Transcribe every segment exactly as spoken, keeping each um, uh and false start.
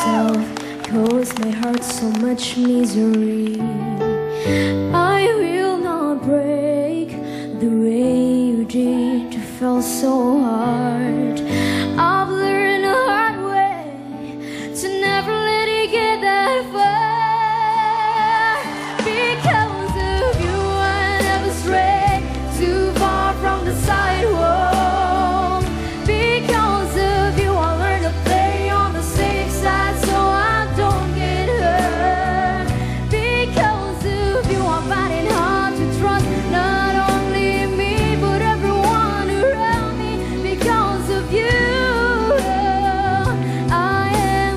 myself, caused my heart so much misery. I will not break the way you did. You felt so hard. I've learned the hard way to never let it get that far. Because of you, I never strayed too far from the sidewalk. Because of you, I learned to play on the safe side so I don't get hurt. Because of you, I'm finding hard to trust not only me but everyone around me. Because of you, I am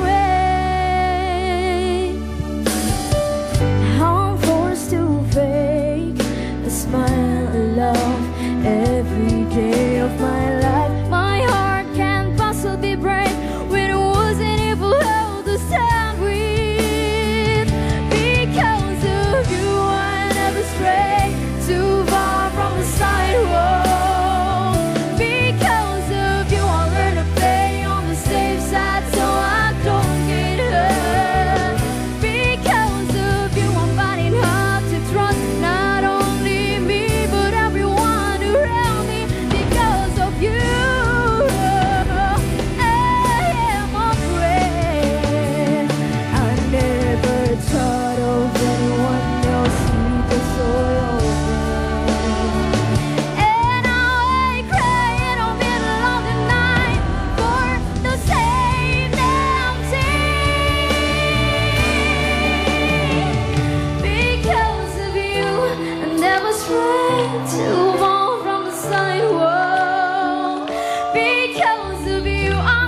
afraid. I'm forced to fake a smile, a love every day of my life. My heart can't possibly break when it wasn't able to stand with. Because of you, I never stray too far from the sidewalk. Because of you, I learned to play on the safe side so I don't get hurt. Because of you, I'm finding hard to trust not only me but everyone around me. Because of you, I am afraid. I never thought of anyone else either so open. And now I cry in the middle of the night for the same damn thing. Because of you, I never strayed too far from the sidewalk. Because of you, I